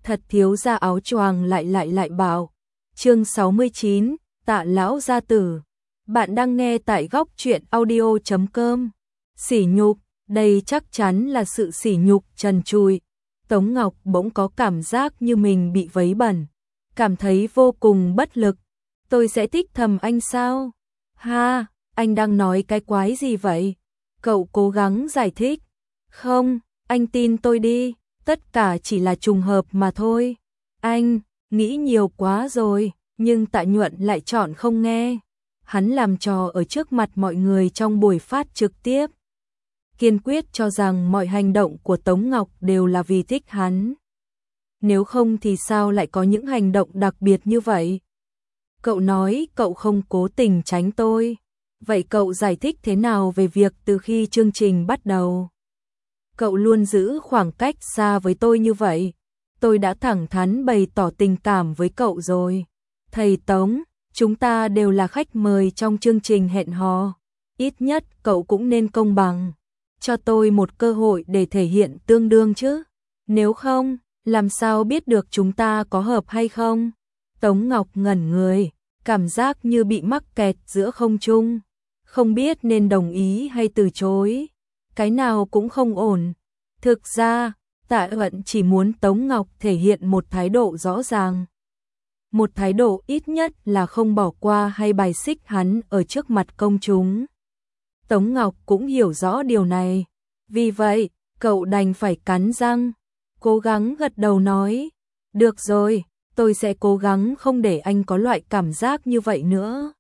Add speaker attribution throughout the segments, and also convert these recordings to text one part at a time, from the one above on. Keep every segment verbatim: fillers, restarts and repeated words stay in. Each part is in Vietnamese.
Speaker 1: Thật thiếu gia áo choàng lại lại lại bảo. Chương sáu mươi chín, Tạ lão gia tử. Bạn đang nghe tại góc truyện audio chấm com. Sỉ nhục, đây chắc chắn là sự sỉ nhục trần trụi. Tống Ngọc bỗng có cảm giác như mình bị vấy bẩn, cảm thấy vô cùng bất lực. Tôi sẽ thích thầm anh sao? Ha, anh đang nói cái quái gì vậy? Cậu cố gắng giải thích. Không, anh tin tôi đi, tất cả chỉ là trùng hợp mà thôi. Anh, nghĩ nhiều quá rồi, nhưng Tạ Nhuận lại chọn không nghe. Hắn làm trò ở trước mặt mọi người trong buổi phát trực tiếp. Kiên quyết cho rằng mọi hành động của Tống Ngọc đều là vì thích hắn. Nếu không thì sao lại có những hành động đặc biệt như vậy? Cậu nói cậu không cố tình tránh tôi. Vậy cậu giải thích thế nào về việc từ khi chương trình bắt đầu? Cậu luôn giữ khoảng cách xa với tôi như vậy. Tôi đã thẳng thắn bày tỏ tình cảm với cậu rồi. Thầy Tống, chúng ta đều là khách mời trong chương trình hẹn hò. Ít nhất cậu cũng nên công bằng. Cho tôi một cơ hội để thể hiện tương đương chứ. Nếu không, làm sao biết được chúng ta có hợp hay không? Tống Ngọc ngẩn người, cảm giác như bị mắc kẹt giữa không trung. Không biết nên đồng ý hay từ chối. Cái nào cũng không ổn. Thực ra, Tạ Nhuận chỉ muốn Tống Ngọc thể hiện một thái độ rõ ràng. Một thái độ ít nhất là không bỏ qua hay bài xích hắn ở trước mặt công chúng. Tống Ngọc cũng hiểu rõ điều này. Vì vậy, cậu đành phải cắn răng, cố gắng gật đầu nói. Được rồi, tôi sẽ cố gắng không để anh có loại cảm giác như vậy nữa.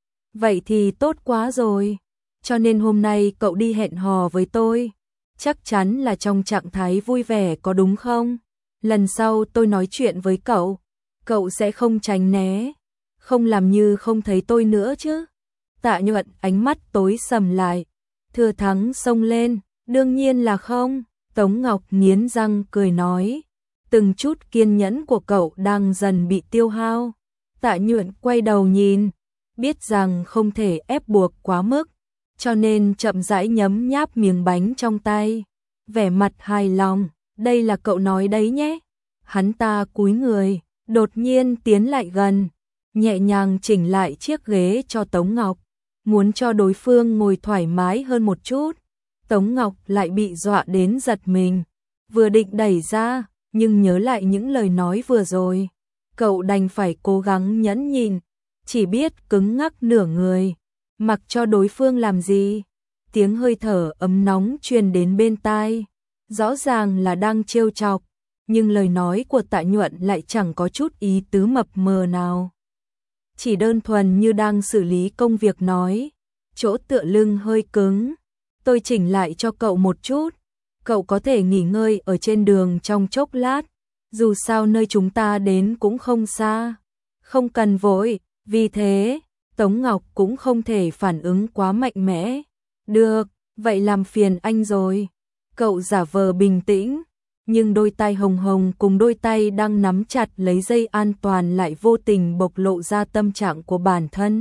Speaker 1: Vậy thì tốt quá rồi. Cho nên hôm nay cậu đi hẹn hò với tôi. Chắc chắn là trong trạng thái vui vẻ có đúng không? Lần sau tôi nói chuyện với cậu, cậu sẽ không tránh né, không làm như không thấy tôi nữa chứ? Tạ Nhuận ánh mắt tối sầm lại. Thừa thắng xông lên, đương nhiên là không. Tống Ngọc nghiến răng cười nói. Từng chút kiên nhẫn của cậu đang dần bị tiêu hao. Tạ Nhuận quay đầu nhìn, biết rằng không thể ép buộc quá mức, cho nên chậm rãi nhấm nháp miếng bánh trong tay. Vẻ mặt hài lòng, đây là cậu nói đấy nhé. Hắn ta cúi người, đột nhiên tiến lại gần, nhẹ nhàng chỉnh lại chiếc ghế cho Tống Ngọc, muốn cho đối phương ngồi thoải mái hơn một chút. Tống Ngọc lại bị dọa đến giật mình, vừa định đẩy ra, nhưng nhớ lại những lời nói vừa rồi. Cậu đành phải cố gắng nhẫn nhịn, chỉ biết cứng ngắc nửa người, mặc cho đối phương làm gì. Tiếng hơi thở ấm nóng truyền đến bên tai, rõ ràng là đang trêu chọc, nhưng lời nói của Tạ Nhuận lại chẳng có chút ý tứ mập mờ nào. Chỉ đơn thuần như đang xử lý công việc nói, chỗ tựa lưng hơi cứng, tôi chỉnh lại cho cậu một chút, cậu có thể nghỉ ngơi ở trên đường trong chốc lát, dù sao nơi chúng ta đến cũng không xa, không cần vội. Vì thế, Tống Ngọc cũng không thể phản ứng quá mạnh mẽ. Được, vậy làm phiền anh rồi. Cậu giả vờ bình tĩnh, nhưng đôi tay hồng hồng cùng đôi tay đang nắm chặt lấy dây an toàn lại vô tình bộc lộ ra tâm trạng của bản thân.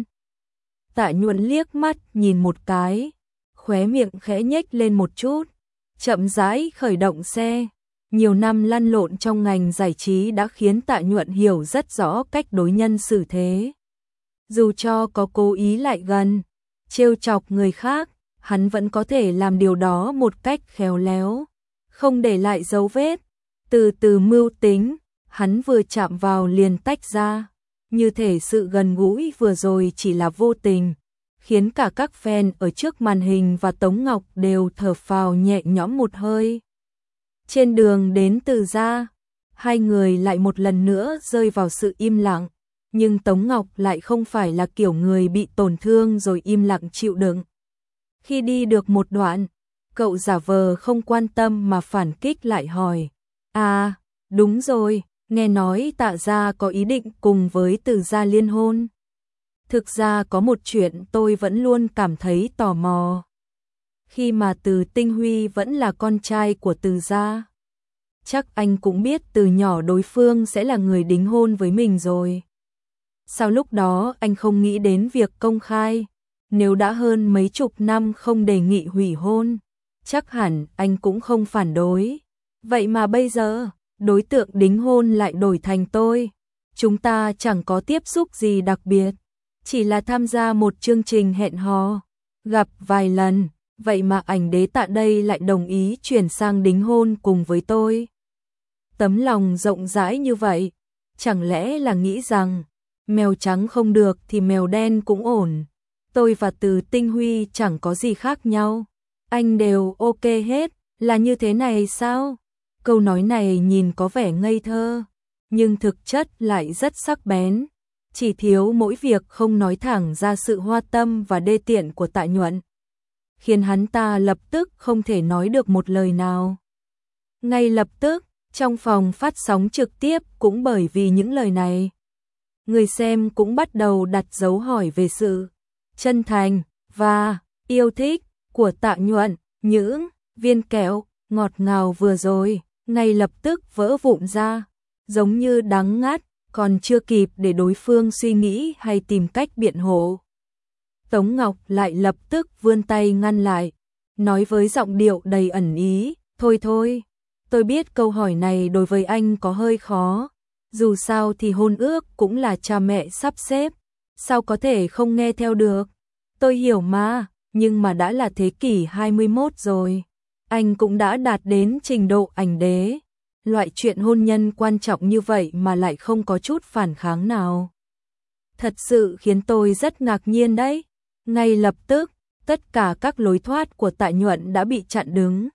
Speaker 1: Tạ Nhuận liếc mắt nhìn một cái, khóe miệng khẽ nhếch lên một chút, chậm rãi khởi động xe. Nhiều năm lăn lộn trong ngành giải trí đã khiến Tạ Nhuận hiểu rất rõ cách đối nhân xử thế. Dù cho có cố ý lại gần, trêu chọc người khác, hắn vẫn có thể làm điều đó một cách khéo léo, không để lại dấu vết. Từ từ mưu tính, hắn vừa chạm vào liền tách ra, như thể sự gần gũi vừa rồi chỉ là vô tình, khiến cả các fan ở trước màn hình và Tống Ngọc đều thở phào nhẹ nhõm một hơi. Trên đường đến Từ Gia, hai người lại một lần nữa rơi vào sự im lặng. Nhưng Tống Ngọc lại không phải là kiểu người bị tổn thương rồi im lặng chịu đựng. Khi đi được một đoạn, cậu giả vờ không quan tâm mà phản kích lại hỏi. À, đúng rồi, nghe nói Tạ gia có ý định cùng với Từ gia liên hôn. Thực ra có một chuyện tôi vẫn luôn cảm thấy tò mò. Khi mà Từ Tinh Huy vẫn là con trai của Từ gia, chắc anh cũng biết từ nhỏ đối phương sẽ là người đính hôn với mình rồi. Sao lúc đó anh không nghĩ đến việc công khai? Nếu đã hơn mấy chục năm không đề nghị hủy hôn, chắc hẳn anh cũng không phản đối. Vậy mà bây giờ, đối tượng đính hôn lại đổi thành tôi. Chúng ta chẳng có tiếp xúc gì đặc biệt, chỉ là tham gia một chương trình hẹn hò, gặp vài lần, vậy mà ảnh đế Tạ đây lại đồng ý chuyển sang đính hôn cùng với tôi. Tấm lòng rộng rãi như vậy, chẳng lẽ là nghĩ rằng mèo trắng không được thì mèo đen cũng ổn. Tôi và Từ Tinh Huy chẳng có gì khác nhau, anh đều ok hết, là như thế này sao? Câu nói này nhìn có vẻ ngây thơ, nhưng thực chất lại rất sắc bén, chỉ thiếu mỗi việc không nói thẳng ra sự hoa tâm và đê tiện của Tạ Nhuận, khiến hắn ta lập tức không thể nói được một lời nào. Ngay lập tức, trong phòng phát sóng trực tiếp cũng bởi vì những lời này, người xem cũng bắt đầu đặt dấu hỏi về sự chân thành và yêu thích của Tạ Nhuận. Những viên kẹo ngọt ngào vừa rồi ngay lập tức vỡ vụn ra, giống như đắng ngắt, còn chưa kịp để đối phương suy nghĩ hay tìm cách biện hộ, Tống Ngọc lại lập tức vươn tay ngăn lại, nói với giọng điệu đầy ẩn ý, thôi thôi, tôi biết câu hỏi này đối với anh có hơi khó, dù sao thì hôn ước cũng là cha mẹ sắp xếp, sao có thể không nghe theo được, tôi hiểu mà, nhưng mà đã là thế kỷ hai mươi mốt rồi, anh cũng đã đạt đến trình độ ảnh đế, loại chuyện hôn nhân quan trọng như vậy mà lại không có chút phản kháng nào. Thật sự khiến tôi rất ngạc nhiên đấy. Ngay lập tức, tất cả các lối thoát của Tạ Nhuận đã bị chặn đứng.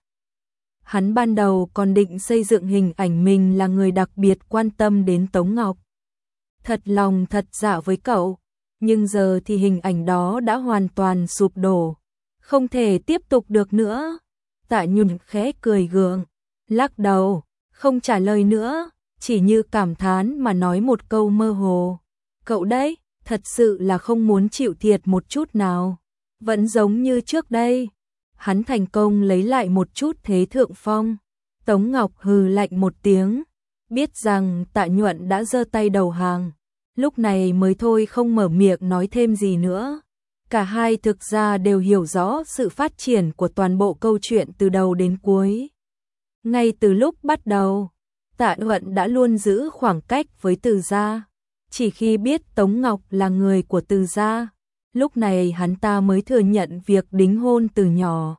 Speaker 1: Hắn ban đầu còn định xây dựng hình ảnh mình là người đặc biệt quan tâm đến Tống Ngọc. Thật lòng thật dạ với cậu, nhưng giờ thì hình ảnh đó đã hoàn toàn sụp đổ, không thể tiếp tục được nữa. Tạ Nhuận khẽ cười gượng, lắc đầu, không trả lời nữa, chỉ như cảm thán mà nói một câu mơ hồ. Cậu đấy, thật sự là không muốn chịu thiệt một chút nào, vẫn giống như trước đây. Hắn thành công lấy lại một chút thế thượng phong. Tống Ngọc hừ lạnh một tiếng, biết rằng Tạ Nhuận đã giơ tay đầu hàng, lúc này mới thôi không mở miệng nói thêm gì nữa. Cả hai thực ra đều hiểu rõ sự phát triển của toàn bộ câu chuyện từ đầu đến cuối. Ngay từ lúc bắt đầu, Tạ Nhuận đã luôn giữ khoảng cách với Từ gia. Chỉ khi biết Tống Ngọc là người của Từ gia, lúc này hắn ta mới thừa nhận việc đính hôn từ nhỏ.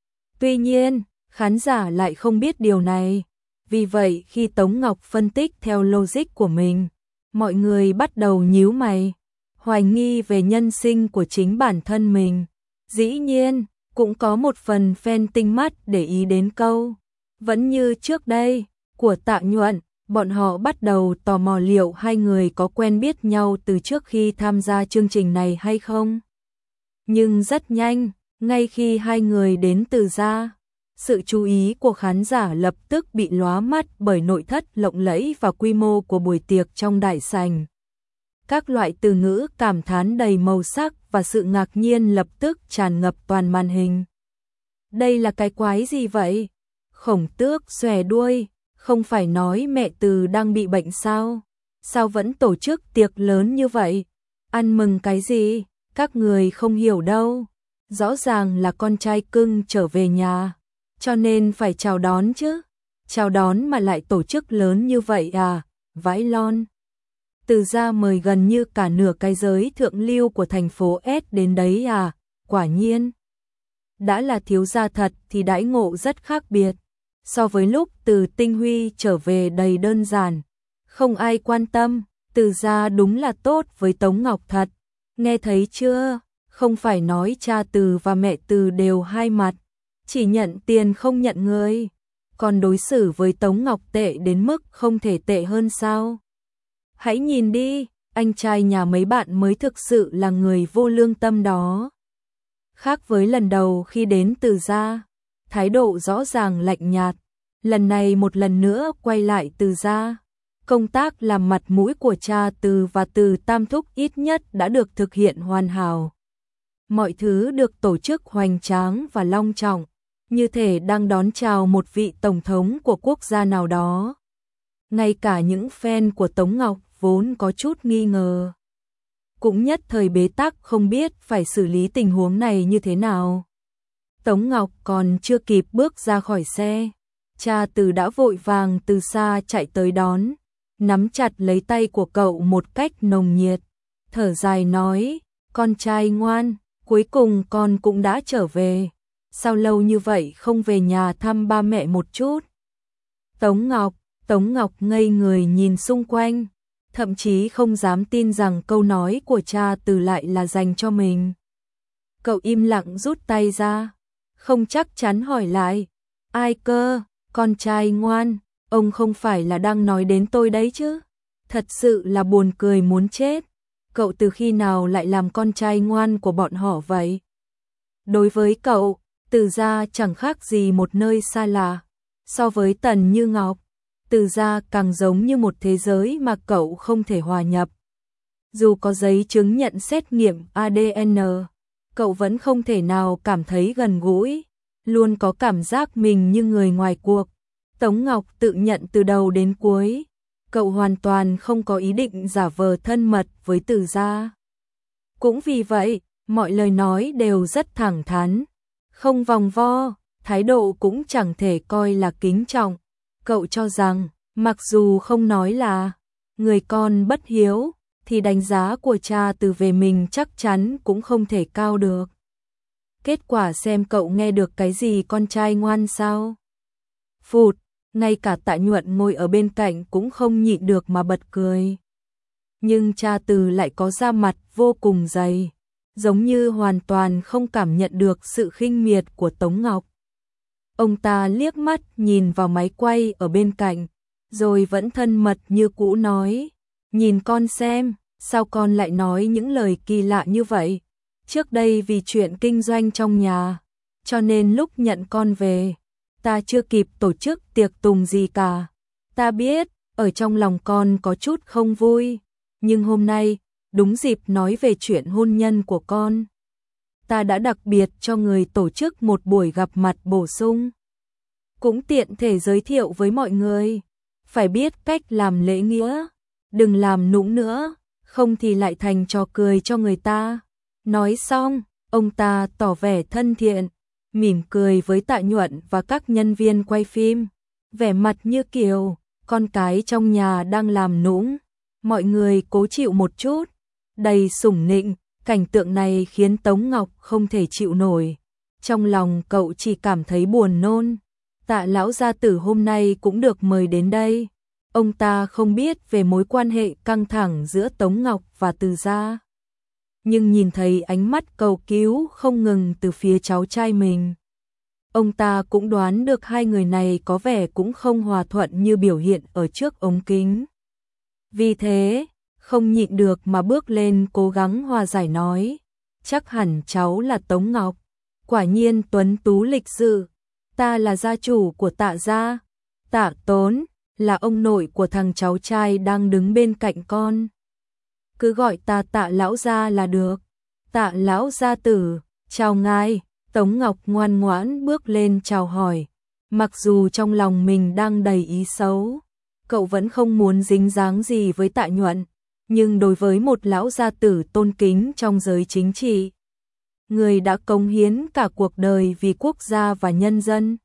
Speaker 1: Tuy nhiên, khán giả lại không biết điều này. Vì vậy khi Tống Ngọc phân tích theo logic của mình, mọi người bắt đầu nhíu mày, hoài nghi về nhân sinh của chính bản thân mình. Dĩ nhiên, cũng có một phần fan tinh mắt để ý đến câu vẫn như trước đây của Tạ Nhuận. Bọn họ bắt đầu tò mò liệu hai người có quen biết nhau từ trước khi tham gia chương trình này hay không. Nhưng rất nhanh, ngay khi hai người đến Từ gia, sự chú ý của khán giả lập tức bị lóa mắt bởi nội thất lộng lẫy và quy mô của buổi tiệc trong đại sảnh. Các loại từ ngữ cảm thán đầy màu sắc và sự ngạc nhiên lập tức tràn ngập toàn màn hình. Đây là cái quái gì vậy? Khổng Tước xòe đuôi, không phải nói mẹ Từ đang bị bệnh sao? Sao vẫn tổ chức tiệc lớn như vậy? Ăn mừng cái gì? Các người không hiểu đâu. Rõ ràng là con trai cưng trở về nhà, cho nên phải chào đón chứ. Chào đón mà lại tổ chức lớn như vậy à? Vãi lon. Từ gia mời gần như cả nửa cái giới thượng lưu của thành phố S đến đấy à? Quả nhiên. Đã là thiếu gia thật thì đãi ngộ rất khác biệt. So với lúc Từ Tinh Huy trở về đầy đơn giản, không ai quan tâm, Từ gia đúng là tốt với Tống Ngọc thật. Nghe thấy chưa? Không phải nói cha Từ và mẹ Từ đều hai mặt, chỉ nhận tiền không nhận người, còn đối xử với Tống Ngọc tệ đến mức không thể tệ hơn sao? Hãy nhìn đi, anh trai nhà mấy bạn mới thực sự là người vô lương tâm đó. Khác với lần đầu khi đến Từ gia, thái độ rõ ràng lạnh nhạt, lần này một lần nữa quay lại Từ gia. Công tác làm mặt mũi của cha Từ và Từ Tam Thúc ít nhất đã được thực hiện hoàn hảo. Mọi thứ được tổ chức hoành tráng và long trọng, như thể đang đón chào một vị tổng thống của quốc gia nào đó. Ngay cả những fan của Tống Ngọc vốn có chút nghi ngờ, cũng nhất thời bế tắc không biết phải xử lý tình huống này như thế nào. Tống Ngọc còn chưa kịp bước ra khỏi xe, Cha Từ đã vội vàng từ xa chạy tới đón, nắm chặt lấy tay của cậu một cách nồng nhiệt, thở dài nói, con trai ngoan, cuối cùng con cũng đã trở về, sao lâu như vậy không về nhà thăm ba mẹ một chút. Tống Ngọc, Tống Ngọc ngây người nhìn xung quanh, thậm chí không dám tin rằng câu nói của cha Từ lại là dành cho mình. Cậu im lặng rút tay ra, không chắc chắn hỏi lại, ai cơ, con trai ngoan, ông không phải là đang nói đến tôi đấy chứ? Thật sự là buồn cười muốn chết, cậu từ khi nào lại làm con trai ngoan của bọn họ vậy? Đối với cậu, Từ gia chẳng khác gì một nơi xa lạ, so với Tần Như Ngọc, Từ gia càng giống như một thế giới mà cậu không thể hòa nhập. Dù có giấy chứng nhận xét nghiệm a đê en, cậu vẫn không thể nào cảm thấy gần gũi, luôn có cảm giác mình như người ngoài cuộc. Tống Ngọc tự nhận từ đầu đến cuối, cậu hoàn toàn không có ý định giả vờ thân mật với Từ gia. Cũng vì vậy, mọi lời nói đều rất thẳng thắn, không vòng vo, thái độ cũng chẳng thể coi là kính trọng. Cậu cho rằng, mặc dù không nói là người con bất hiếu, thì đánh giá của cha Từ về mình chắc chắn cũng không thể cao được. Kết quả xem cậu nghe được cái gì con trai ngoan sao? Phụt, ngay cả Tạ Nhuận ngồi ở bên cạnh cũng không nhịn được mà bật cười. Nhưng cha Từ lại có da mặt vô cùng dày, giống như hoàn toàn không cảm nhận được sự khinh miệt của Tống Ngọc. Ông ta liếc mắt nhìn vào máy quay ở bên cạnh, rồi vẫn thân mật như cũ nói, nhìn con xem, sao con lại nói những lời kỳ lạ như vậy? Trước đây vì chuyện kinh doanh trong nhà, cho nên lúc nhận con về, ta chưa kịp tổ chức tiệc tùng gì cả. Ta biết, ở trong lòng con có chút không vui, nhưng hôm nay, đúng dịp nói về chuyện hôn nhân của con. Ta đã đặc biệt cho người tổ chức một buổi gặp mặt bổ sung. Cũng tiện thể giới thiệu với mọi người, phải biết cách làm lễ nghĩa, đừng làm nũng nữa, không thì lại thành trò cười cho người ta. Nói xong, ông ta tỏ vẻ thân thiện, mỉm cười với Tạ Nhuận và các nhân viên quay phim, vẻ mặt như kiểu con cái trong nhà đang làm nũng, mọi người cố chịu một chút, đầy sủng nịnh. Cảnh tượng này khiến Tống Ngọc không thể chịu nổi, trong lòng cậu chỉ cảm thấy buồn nôn. Tạ lão gia tử hôm nay cũng được mời đến đây, ông ta không biết về mối quan hệ căng thẳng giữa Tống Ngọc và Từ gia, nhưng nhìn thấy ánh mắt cầu cứu không ngừng từ phía cháu trai mình, ông ta cũng đoán được hai người này có vẻ cũng không hòa thuận như biểu hiện ở trước ống kính. Vì thế, không nhịn được mà bước lên cố gắng hòa giải nói, chắc hẳn cháu là Tống Ngọc, quả nhiên tuấn tú lịch sự, ta là gia chủ của Tạ gia, Tạ Tốn là ông nội của thằng cháu trai đang đứng bên cạnh con. Cứ gọi ta Tạ lão gia là được. Tạ lão gia tử, chào ngài. Tống Ngọc ngoan ngoãn bước lên chào hỏi, mặc dù trong lòng mình đang đầy ý xấu, cậu vẫn không muốn dính dáng gì với Tạ Nhuận, nhưng đối với một lão gia tử tôn kính trong giới chính trị, người đã cống hiến cả cuộc đời vì quốc gia và nhân dân,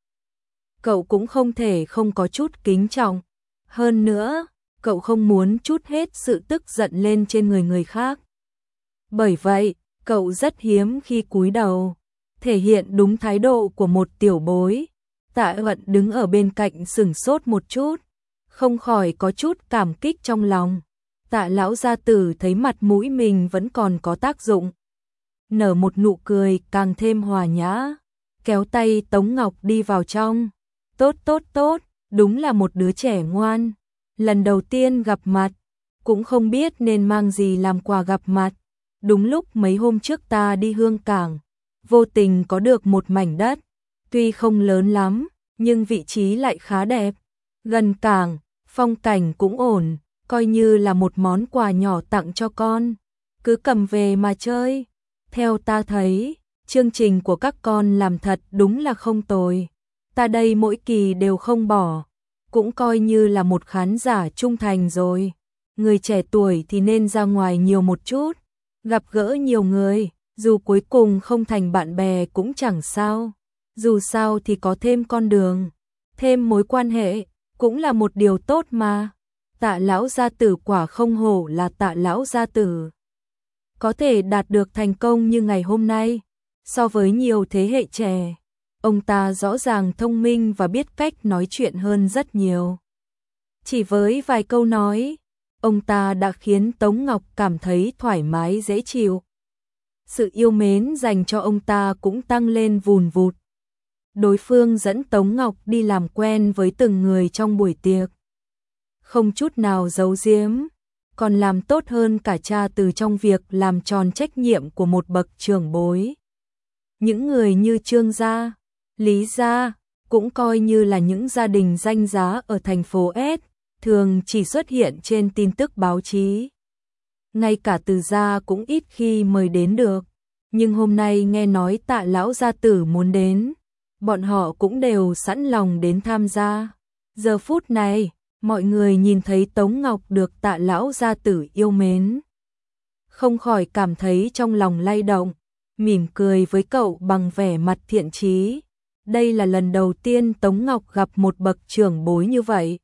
Speaker 1: cậu cũng không thể không có chút kính trọng. Hơn nữa, cậu không muốn trút hết sự tức giận lên trên người người khác. Bởi vậy, cậu rất hiếm khi cúi đầu, thể hiện đúng thái độ của một tiểu bối. Tạ Nhuận đứng ở bên cạnh sửng sốt một chút, không khỏi có chút cảm kích trong lòng. Tạ lão gia tử thấy mặt mũi mình vẫn còn có tác dụng, nở một nụ cười càng thêm hòa nhã, kéo tay Tống Ngọc đi vào trong. Tốt tốt tốt, đúng là một đứa trẻ ngoan. Lần đầu tiên gặp mặt, cũng không biết nên mang gì làm quà gặp mặt. Đúng lúc mấy hôm trước ta đi Hương Cảng, vô tình có được một mảnh đất, tuy không lớn lắm, nhưng vị trí lại khá đẹp. Gần cảng, phong cảnh cũng ổn, coi như là một món quà nhỏ tặng cho con. Cứ cầm về mà chơi. Theo ta thấy, chương trình của các con làm thật đúng là không tồi. Ta đây mỗi kỳ đều không bỏ, cũng coi như là một khán giả trung thành rồi. Người trẻ tuổi thì nên ra ngoài nhiều một chút, gặp gỡ nhiều người, dù cuối cùng không thành bạn bè cũng chẳng sao. Dù sao thì có thêm con đường. thêm mối quan hệ, cũng là một điều tốt mà. Tạ lão gia tử quả không hổ là Tạ lão gia tử. Có thể đạt được thành công như ngày hôm nay, so với nhiều thế hệ trẻ, ông ta rõ ràng thông minh và biết cách nói chuyện hơn rất nhiều. Chỉ với vài câu nói, ông ta đã khiến Tống Ngọc cảm thấy thoải mái dễ chịu. Sự yêu mến dành cho ông ta cũng tăng lên vùn vụt. Đối phương dẫn Tống Ngọc đi làm quen với từng người trong buổi tiệc. Không chút nào giấu giếm, còn làm tốt hơn cả cha từ trong việc làm tròn trách nhiệm của một bậc trưởng bối. Những người như Trương gia, Lý gia, cũng coi như là những gia đình danh giá ở thành phố S, thường chỉ xuất hiện trên tin tức báo chí. Ngay cả Từ gia cũng ít khi mời đến được, nhưng hôm nay nghe nói Tạ lão gia tử muốn đến, bọn họ cũng đều sẵn lòng đến tham gia. Giờ phút này, mọi người nhìn thấy Tống Ngọc được Tạ lão gia tử yêu mến, không khỏi cảm thấy trong lòng lay động, mỉm cười với cậu bằng vẻ mặt thiện chí. Đây là lần đầu tiên Tống Ngọc gặp một bậc trưởng bối như vậy.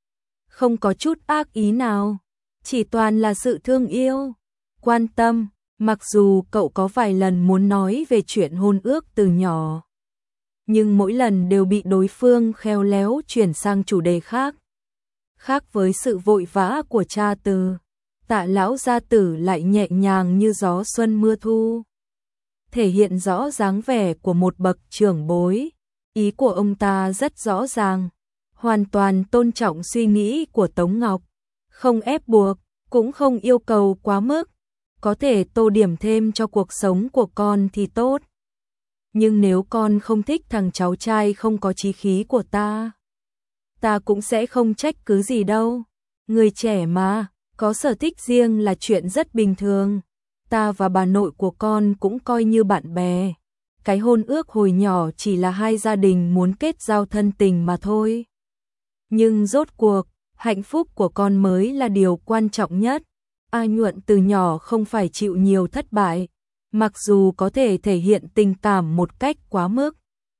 Speaker 1: Không có chút ác ý nào, chỉ toàn là sự thương yêu, quan tâm, mặc dù cậu có vài lần muốn nói về chuyện hôn ước từ nhỏ, nhưng mỗi lần đều bị đối phương khéo léo chuyển sang chủ đề khác. Khác với sự vội vã của cha Từ, Tạ lão gia tử lại nhẹ nhàng như gió xuân mưa thu, thể hiện rõ dáng vẻ của một bậc trưởng bối. Ý của ông ta rất rõ ràng, hoàn toàn tôn trọng suy nghĩ của Tống Ngọc, không ép buộc, cũng không yêu cầu quá mức, có thể tô điểm thêm cho cuộc sống của con thì tốt. Nhưng nếu con không thích thằng cháu trai không có chí khí của ta, ta cũng sẽ không trách cứ gì đâu. Người trẻ mà, có sở thích riêng là chuyện rất bình thường. Ta và bà nội của con cũng coi như bạn bè. Cái hôn ước hồi nhỏ chỉ là hai gia đình muốn kết giao thân tình mà thôi. Nhưng rốt cuộc, hạnh phúc của con mới là điều quan trọng nhất. A Nhuận từ nhỏ không phải chịu nhiều thất bại, mặc dù có thể thể hiện tình cảm một cách quá mức.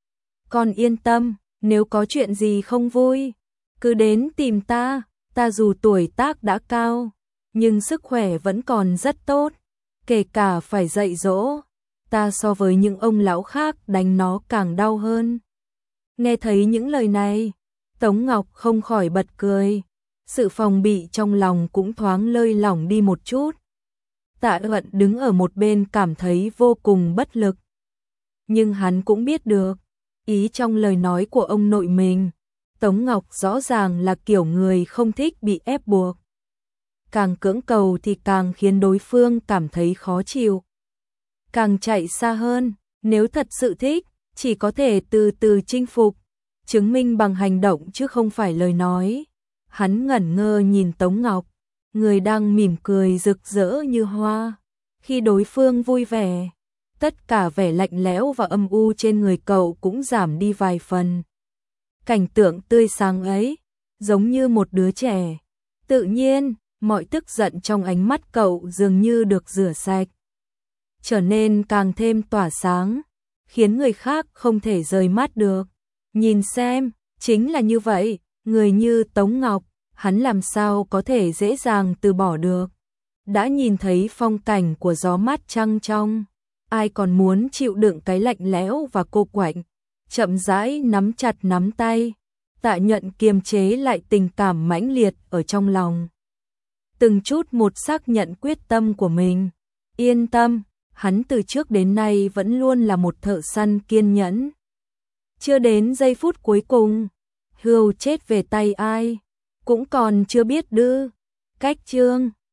Speaker 1: Con yên tâm, nếu có chuyện gì không vui, cứ đến tìm ta. Ta dù tuổi tác đã cao, nhưng sức khỏe vẫn còn rất tốt, kể cả phải dạy dỗ, ta so với những ông lão khác đánh nó càng đau hơn. Nghe thấy những lời này, Tống Ngọc không khỏi bật cười, sự phòng bị trong lòng cũng thoáng lơi lỏng đi một chút. Tạ Ẩn đứng ở một bên cảm thấy vô cùng bất lực. Nhưng hắn cũng biết được, ý trong lời nói của ông nội mình, Tống Ngọc rõ ràng là kiểu người không thích bị ép buộc. Càng cưỡng cầu thì càng khiến đối phương cảm thấy khó chịu. Càng chạy xa hơn, nếu thật sự thích, chỉ có thể từ từ chinh phục, chứng minh bằng hành động chứ không phải lời nói. Hắn ngẩn ngơ nhìn Tống Ngọc, người đang mỉm cười rực rỡ như hoa. Khi đối phương vui vẻ, tất cả vẻ lạnh lẽo và âm u trên người cậu cũng giảm đi vài phần. Cảnh tượng tươi sáng ấy, giống như một đứa trẻ. Tự nhiên, mọi tức giận trong ánh mắt cậu dường như được rửa sạch, trở nên càng thêm tỏa sáng, khiến người khác không thể rời mắt được. Nhìn xem, chính là như vậy, người như Tống Ngọc, hắn làm sao có thể dễ dàng từ bỏ được. Đã nhìn thấy phong cảnh của gió mát trăng trong, ai còn muốn chịu đựng cái lạnh lẽo và cô quạnh. Chậm rãi nắm chặt nắm tay, Tạ Nhuận kiềm chế lại tình cảm mãnh liệt ở trong lòng. Từng chút một xác nhận quyết tâm của mình. Yên tâm, hắn từ trước đến nay vẫn luôn là một thợ săn kiên nhẫn. Chưa đến giây phút cuối cùng, Hươu chết về tay ai, cũng còn chưa biết đưa. Cách chương